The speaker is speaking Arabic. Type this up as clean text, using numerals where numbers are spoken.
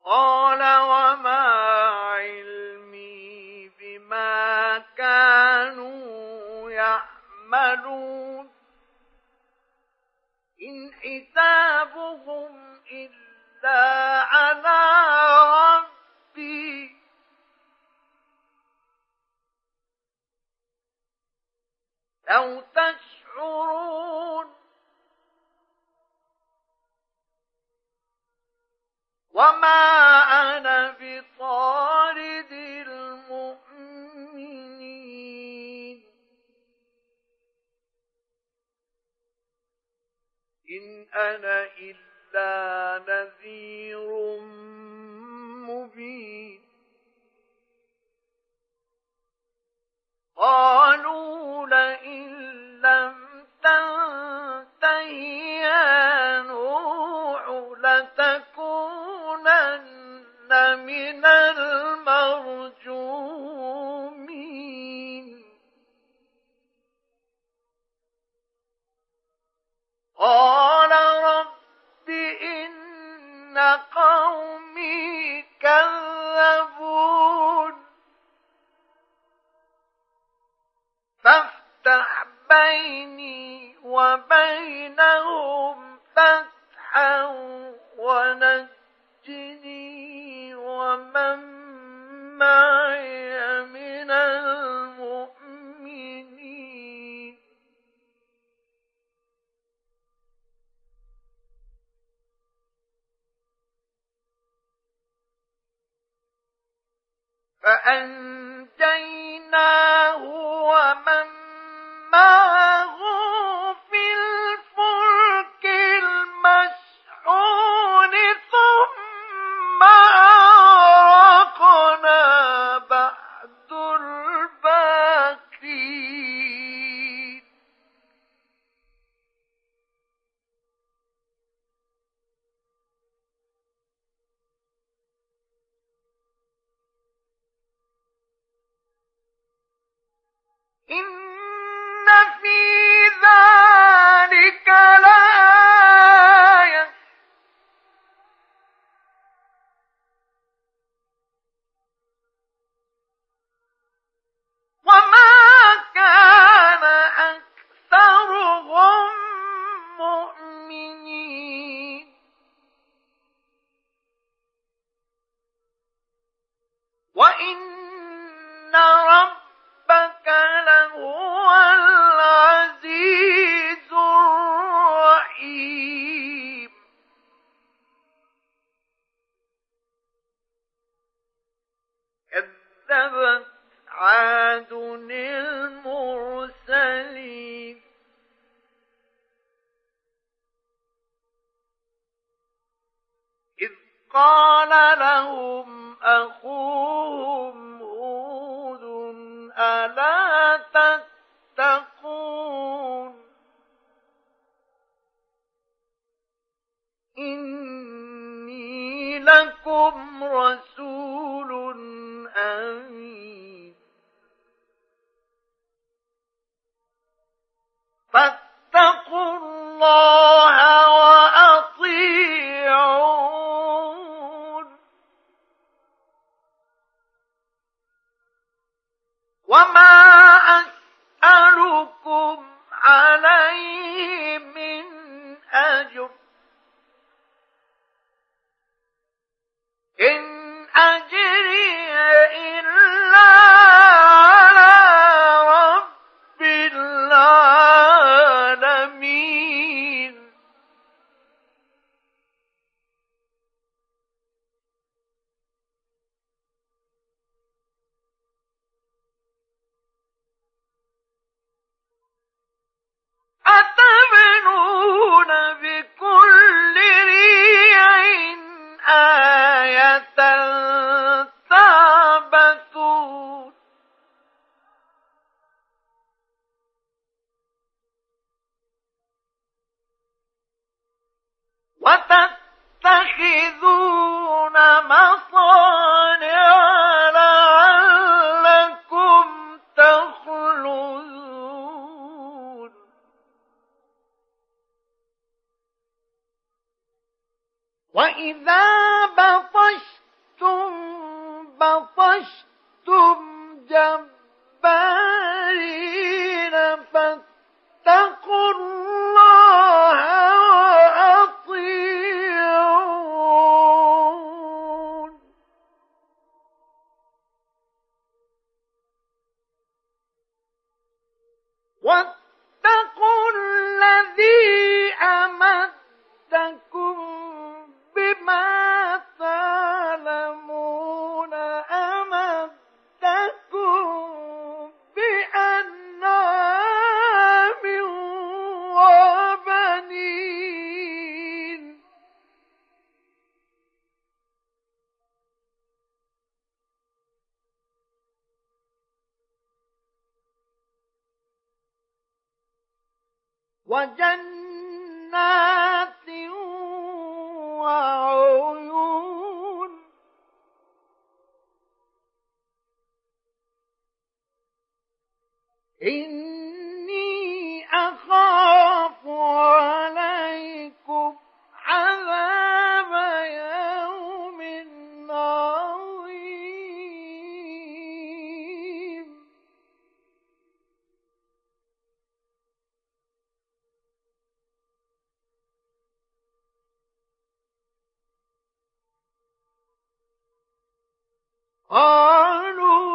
قال وما علمي بما كانوا يعملون إن حسابهم إلا على ربي لو تشعرون وما أنا بطارد المؤمنين إن أنا إلا نذير مبين قالوا لئن لم تنته يا نوح لتكونن من المرجومين قال رب إن قومي كذبون فافتح بيني وبينهم فتحا ونجني ومن معي من المؤمنين فأنجيناه ومن معه في الفلك المشحون ثم أغرقنا بعد الباقين إن في ذلك لآية وما كان أكثرهم مؤمنين وإن ربك لهو العزيز الرحيم كذبت عاد المرسلين إذ قال لهم أخوهم هود ألا تتقون إني لكم رسول أمين فاتقوا الله وأطيعون وما أسألكم عليه من أجر إن أجري إلا على رب العالمين أتبنون بكل ريع آية تعبثون وتتخذون مصانع لعلكم تخلدون وإذا بطشتم بطشتم جبارين فاتقوا الله وأطيعون واتقوا الذي أمدكم بما تعلمون أمدكم بأنعام وبنين وجنات وعيون إني أخاف عليكم عذاب يوم عظيم قالوا